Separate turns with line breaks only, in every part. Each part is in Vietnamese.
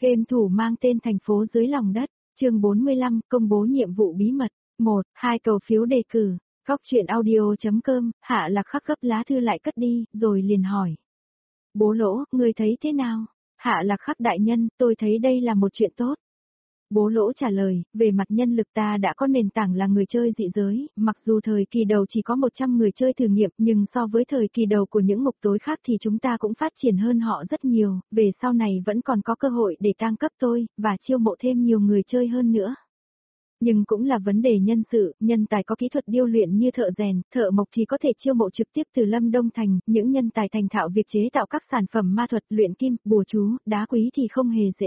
Game thủ mang tên thành phố dưới lòng đất, chương 45, công bố nhiệm vụ bí mật. 1, 2 cầu phiếu đề cử. Góc truyện audio.com, Hạ Lạc Khắc gấp lá thư lại cất đi, rồi liền hỏi. Bố Lỗ, ngươi thấy thế nào? Hạ Lạc Khắc đại nhân, tôi thấy đây là một chuyện tốt. Bố Lỗ trả lời, về mặt nhân lực ta đã có nền tảng là người chơi dị giới, mặc dù thời kỳ đầu chỉ có 100 người chơi thử nghiệm, nhưng so với thời kỳ đầu của những ngục tối khác thì chúng ta cũng phát triển hơn họ rất nhiều, về sau này vẫn còn có cơ hội để tăng cấp tôi, và chiêu mộ thêm nhiều người chơi hơn nữa. Nhưng cũng là vấn đề nhân sự, nhân tài có kỹ thuật điêu luyện như thợ rèn, thợ mộc thì có thể chiêu mộ trực tiếp từ Lâm Đông Thành, những nhân tài thành thạo việc chế tạo các sản phẩm ma thuật, luyện kim, bùa chú, đá quý thì không hề dễ.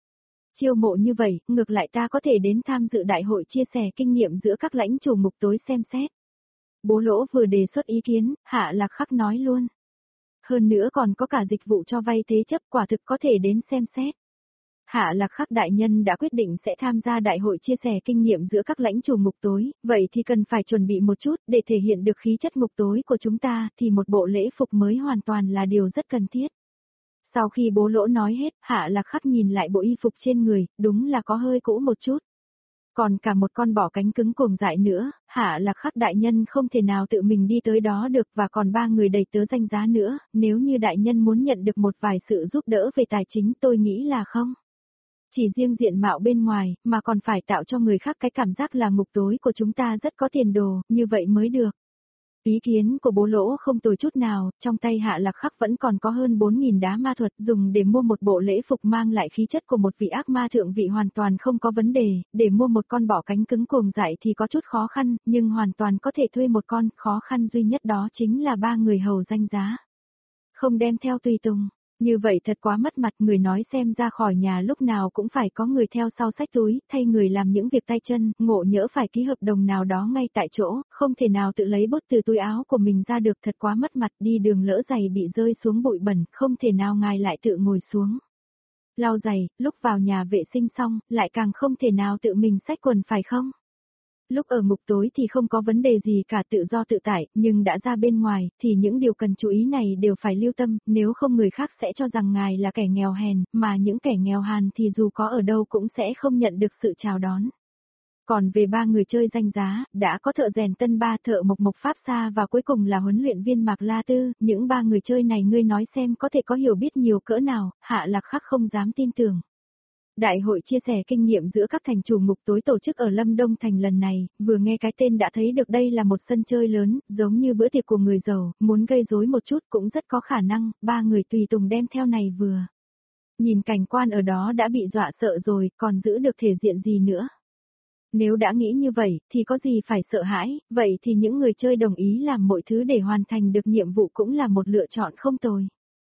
Chiêu mộ như vậy, ngược lại ta có thể đến tham dự đại hội chia sẻ kinh nghiệm giữa các lãnh chủ ngục tối xem xét. Bố Lỗ vừa đề xuất ý kiến, Hạ Lạc Khắc nói luôn. Hơn nữa còn có cả dịch vụ cho vay thế chấp, quả thực có thể đến xem xét. Hạ Lạc Khắc đại nhân đã quyết định sẽ tham gia đại hội chia sẻ kinh nghiệm giữa các lãnh chủ ngục tối, vậy thì cần phải chuẩn bị một chút để thể hiện được khí chất ngục tối của chúng ta, thì một bộ lễ phục mới hoàn toàn là điều rất cần thiết. Sau khi Bố Lỗ nói hết, Hạ Lạc Khắc nhìn lại bộ y phục trên người, đúng là có hơi cũ một chút. Còn cả một con bò cánh cứng cuồng dại nữa, Hạ Lạc Khắc đại nhân không thể nào tự mình đi tới đó được, và còn 3 người đầy tớ danh giá nữa, nếu như đại nhân muốn nhận được một vài sự giúp đỡ về tài chính tôi nghĩ là không. Chỉ riêng diện mạo bên ngoài, mà còn phải tạo cho người khác cái cảm giác là ngục tối của chúng ta rất có tiền đồ, như vậy mới được. Ý kiến của Bố Lỗ không tồi chút nào, trong tay Hạ Lạc Khắc vẫn còn có hơn 4.000 đá ma thuật dùng để mua một bộ lễ phục mang lại khí chất của một vị ác ma thượng vị hoàn toàn không có vấn đề, để mua một con bọ cánh cứng cuồng dại thì có chút khó khăn, nhưng hoàn toàn có thể thuê một con, khó khăn duy nhất đó chính là 3 người hầu danh giá. Không đem theo tùy tùng. Như vậy thật quá mất mặt, người nói xem ra khỏi nhà lúc nào cũng phải có người theo sau xách túi, thay người làm những việc tay chân, ngộ nhỡ phải ký hợp đồng nào đó ngay tại chỗ, không thể nào tự lấy bút từ túi áo của mình ra được, thật quá mất mặt, đi đường lỡ giày bị rơi xuống bụi bẩn, không thể nào ngài lại tự ngồi xuống. Lau giày, lúc vào nhà vệ sinh xong, lại càng không thể nào tự mình xách quần phải không? Lúc ở ngục tối thì không có vấn đề gì cả, tự do tự tại, nhưng đã ra bên ngoài, thì những điều cần chú ý này đều phải lưu tâm, nếu không người khác sẽ cho rằng ngài là kẻ nghèo hèn, mà những kẻ nghèo hàn thì dù có ở đâu cũng sẽ không nhận được sự chào đón. Còn về 3 người chơi danh giá, đã có thợ rèn Tân Ba, thợ mộc Pháp Sa và cuối cùng là huấn luyện viên Mạc La Tư, những 3 người chơi này ngươi nói xem có thể có hiểu biết nhiều cỡ nào, Hạ Lạc Khắc không dám tin tưởng. Đại hội chia sẻ kinh nghiệm giữa các thành chủ ngục tối tổ chức ở Lâm Đông Thành lần này, vừa nghe cái tên đã thấy được đây là một sân chơi lớn, giống như bữa tiệc của người giàu, muốn gây rối một chút cũng rất có khả năng, 3 người tùy tùng đem theo này vừa. Nhìn cảnh quan ở đó đã bị dọa sợ rồi, còn giữ được thể diện gì nữa. Nếu đã nghĩ như vậy, thì có gì phải sợ hãi, vậy thì những người chơi đồng ý làm mọi thứ để hoàn thành được nhiệm vụ cũng là một lựa chọn không tồi.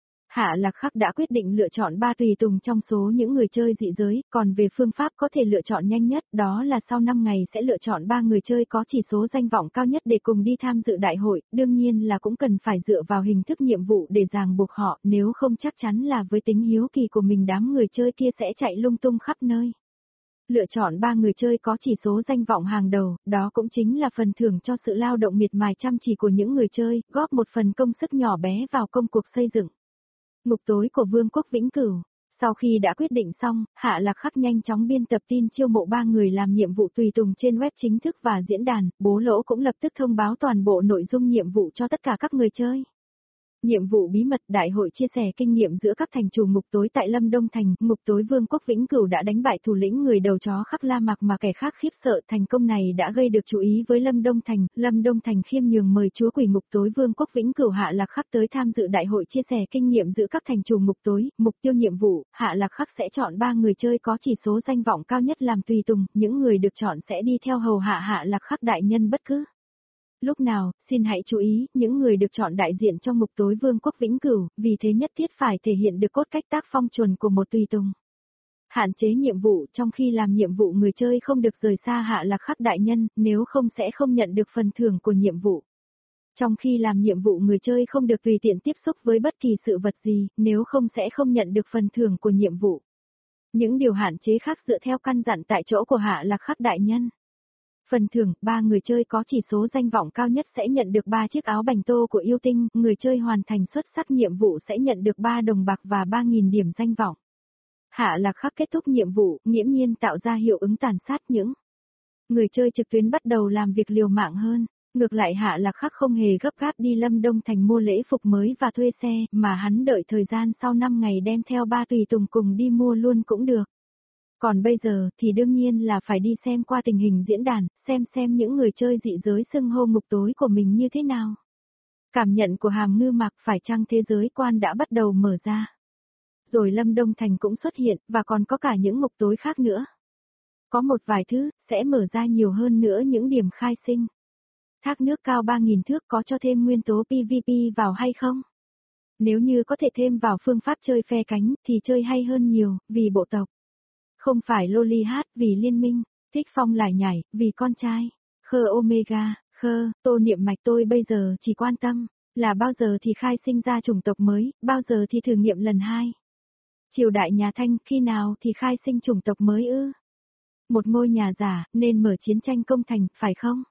Hạ Lạc Khắc đã quyết định lựa chọn 3 tùy tùng trong số những người chơi dị giới, còn về phương pháp có thể lựa chọn nhanh nhất, đó là sau 5 ngày sẽ lựa chọn 3 người chơi có chỉ số danh vọng cao nhất để cùng đi tham dự đại hội, đương nhiên là cũng cần phải dựa vào hình thức nhiệm vụ để ràng buộc họ, nếu không chắc chắn là với tính hiếu kỳ của mình đám người chơi kia sẽ chạy lung tung khắp nơi. Lựa chọn 3 người chơi có chỉ số danh vọng hàng đầu, đó cũng chính là phần thưởng cho sự lao động miệt mài chăm chỉ của những người chơi, góp một phần công sức nhỏ bé vào công cuộc xây dựng. Ngục tối của Vương quốc Vĩnh Cửu. Sau khi đã quyết định xong, Hạ Lạc Khắc nhanh chóng biên tập tin chiêu mộ 3 người làm nhiệm vụ tùy tùng trên web chính thức và diễn đàn, Bố Lỗ cũng lập tức thông báo toàn bộ nội dung nhiệm vụ cho tất cả các người chơi. Nhiệm vụ bí mật, đại hội chia sẻ kinh nghiệm giữa các thành chủ ngục tối tại Lâm Đông Thành, ngục tối Vương quốc Vĩnh Cửu đã đánh bại thủ lĩnh người đầu chó Khắc La Mạc mà kẻ khác khiếp sợ, thành công này đã gây được chú ý với Lâm Đông Thành khiêm nhường mời chúa quỷ ngục tối Vương quốc Vĩnh Cửu Hạ Lạc Khắc tới tham dự đại hội chia sẻ kinh nghiệm giữa các thành chủ ngục tối, mục tiêu nhiệm vụ, Hạ Lạc Khắc sẽ chọn 3 người chơi có chỉ số danh vọng cao nhất làm tùy tùng, những người được chọn sẽ đi theo hầu hạ Hạ Lạc Khắc đại nhân bất cứ lúc nào. Xin hãy chú ý, những người được chọn đại diện trong ngục tối Vương quốc Vĩnh Cửu, vì thế nhất thiết phải thể hiện được cốt cách tác phong chuẩn của một tùy tùng. Hạn chế nhiệm vụ, trong khi làm nhiệm vụ người chơi không được rời xa Hạ Lạc Khắc đại nhân, nếu không sẽ không nhận được phần thưởng của nhiệm vụ. Trong khi làm nhiệm vụ người chơi không được tùy tiện tiếp xúc với bất kỳ sự vật gì, nếu không sẽ không nhận được phần thưởng của nhiệm vụ. Những điều hạn chế khác dựa theo căn dặn tại chỗ của Hạ Lạc Khắc đại nhân. Phần thưởng, 3 người chơi có chỉ số danh vọng cao nhất sẽ nhận được 3 chiếc áo bành tô của yêu tinh, người chơi hoàn thành xuất sắc nhiệm vụ sẽ nhận được 3 đồng bạc và 3.000 điểm danh vọng. Hạ Lạc Khắc kết thúc nhiệm vụ, nghiễm nhiên tạo ra hiệu ứng tàn sát những người chơi trực tuyến bắt đầu làm việc liều mạng hơn. Ngược lại Hạ Lạc Khắc không hề gấp gáp đi Lâm Đông Thành mua lễ phục mới và thuê xe, mà hắn đợi thời gian sau 5 ngày đem theo 3 tùy tùng cùng đi mua luôn cũng được. Còn bây giờ thì đương nhiên là phải đi xem qua tình hình diễn đàn, xem những người chơi dị giới xưng hô ngục tối của mình như thế nào. Cảm nhận của Hàm Ngư Mạc phải chăng thế giới quan đã bắt đầu mở ra. Rồi Lâm Đông Thành cũng xuất hiện, và còn có cả những ngục tối khác nữa. Có một vài thứ, sẽ mở ra nhiều hơn nữa những điểm khai sinh. Thác nước cao 3.000 thước có cho thêm nguyên tố PVP vào hay không? Nếu như có thể thêm vào phương pháp chơi phe cánh, thì chơi hay hơn nhiều, vì bộ tộc. Không phải loli hát, vì liên minh. Thích Phong lại nhảy, vì con trai. Khơ Omega, Tô Niệm Mạch tôi bây giờ chỉ quan tâm, là bao giờ thì khai sinh ra chủng tộc mới, bao giờ thì thử nghiệm lần 2. Triều đại nhà Thanh, khi nào thì khai sinh chủng tộc mới ư? Một ngôi nhà giả, nên mở chiến tranh công thành, phải không?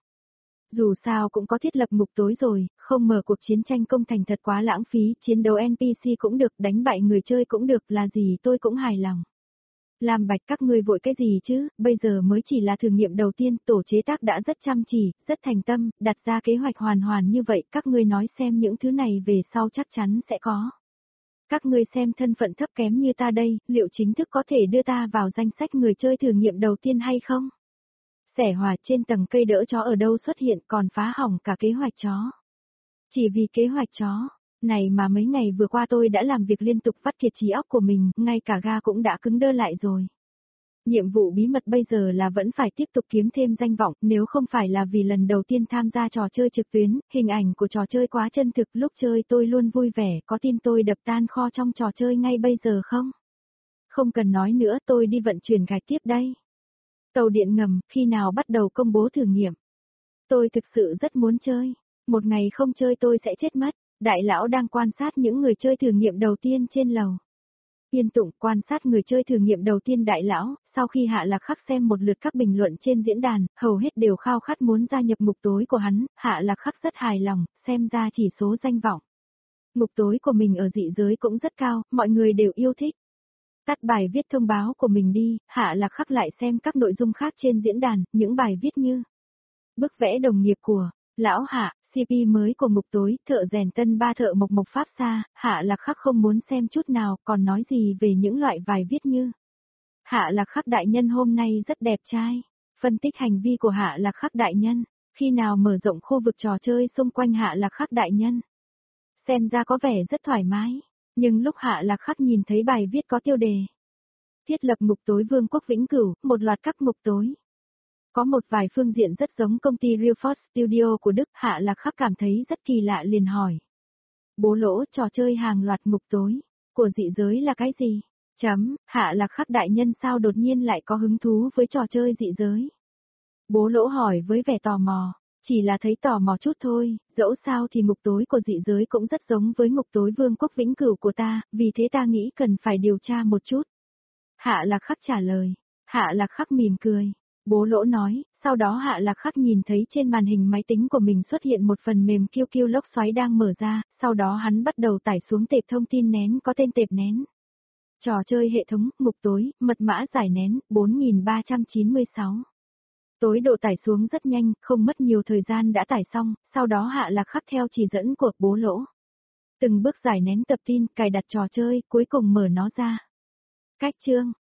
Dù sao cũng có thiết lập ngục tối rồi, không mở cuộc chiến tranh công thành thật quá lãng phí, chiến đấu NPC cũng được, đánh bại người chơi cũng được, là gì tôi cũng hài lòng. Làm Bạch các ngươi vội cái gì chứ, bây giờ mới chỉ là thử nghiệm đầu tiên, tổ chế tác đã rất chăm chỉ, rất thành tâm, đặt ra kế hoạch hoàn như vậy, các ngươi nói xem những thứ này về sau chắc chắn sẽ có. Các ngươi xem thân phận thấp kém như ta đây, liệu chính thức có thể đưa ta vào danh sách người chơi thử nghiệm đầu tiên hay không? Xẻ hòa trên tầng cây đỡ chó ở đâu xuất hiện còn phá hỏng cả kế hoạch chó. Chỉ vì kế hoạch chó, này mà mấy ngày vừa qua tôi đã làm việc liên tục vắt kiệt trí óc của mình, ngay cả ga cũng đã cứng đơ lại rồi. Nhiệm vụ bí mật bây giờ là vẫn phải tiếp tục kiếm thêm danh vọng, nếu không phải là vì lần đầu tiên tham gia trò chơi trực tuyến, hình ảnh của trò chơi quá chân thực, lúc chơi tôi luôn vui vẻ, có tin tôi đập tan kho trong trò chơi ngay bây giờ không? Không cần nói nữa, tôi đi vận chuyển gạch tiếp đây. Tàu điện ngầm, khi nào bắt đầu công bố thử nghiệm? Tôi thực sự rất muốn chơi. Một ngày không chơi tôi sẽ chết mất. Đại lão đang quan sát những người chơi thử nghiệm đầu tiên trên lầu. Yên Tụng quan sát người chơi thử nghiệm đầu tiên đại lão, sau khi Hạ Lạc Khắc xem một lượt các bình luận trên diễn đàn, hầu hết đều khao khát muốn gia nhập ngục tối của hắn, Hạ Lạc Khắc rất hài lòng, xem ra chỉ số danh vọng. Ngục tối của mình ở dị giới cũng rất cao, mọi người đều yêu thích. Tắt bài viết thông báo của mình đi, Hạ Lạc Khắc lại xem các nội dung khác trên diễn đàn, những bài viết như bức vẽ đồng nghiệp của Lão Hạ, CP mới của ngục tối, thợ rèn tân 3 thợ mộc Pháp Sa, Hạ Lạc Khắc không muốn xem chút nào, còn nói gì về những loại bài viết như Hạ Lạc Khắc đại nhân hôm nay rất đẹp trai, phân tích hành vi của Hạ Lạc Khắc đại nhân, khi nào mở rộng khu vực trò chơi xung quanh Hạ Lạc Khắc đại nhân. Xem ra có vẻ rất thoải mái, nhưng lúc Hạ Lạc Khắc nhìn thấy bài viết có tiêu đề thiết lập ngục tối Vương quốc Vĩnh Cửu, một loạt các ngục tối. Có một vài phương diện rất giống công ty Real Force Studio của Đức, Hạ Lạc Khắc cảm thấy rất kỳ lạ liền hỏi. Bố lỗ trò chơi hàng loạt ngục tối, của dị giới là cái gì? Hạ Lạc Khắc đại nhân sao đột nhiên lại có hứng thú với trò chơi dị giới? Bố lỗ hỏi với vẻ tò mò, chỉ là thấy tò mò chút thôi, dẫu sao thì ngục tối của dị giới cũng rất giống với ngục tối Vương quốc Vĩnh Cửu của ta, vì thế ta nghĩ cần phải điều tra một chút. Hạ Lạc Khắc trả lời. Hạ Lạc Khắc mỉm cười. Bố lỗ nói, sau đó Hạ Lạc Khắc nhìn thấy trên màn hình máy tính của mình xuất hiện một phần mềm QQ lốc xoáy đang mở ra, sau đó hắn bắt đầu tải xuống tệp thông tin nén có tên tệp nén. Trò chơi hệ thống, ngục tối, mật mã giải nén, 4396. Tối độ tải xuống rất nhanh, không mất nhiều thời gian đã tải xong, sau đó Hạ Lạc Khắc theo chỉ dẫn của bố lỗ. Từng bước giải nén tập tin, cài đặt trò chơi, cuối cùng mở nó ra. Cách chương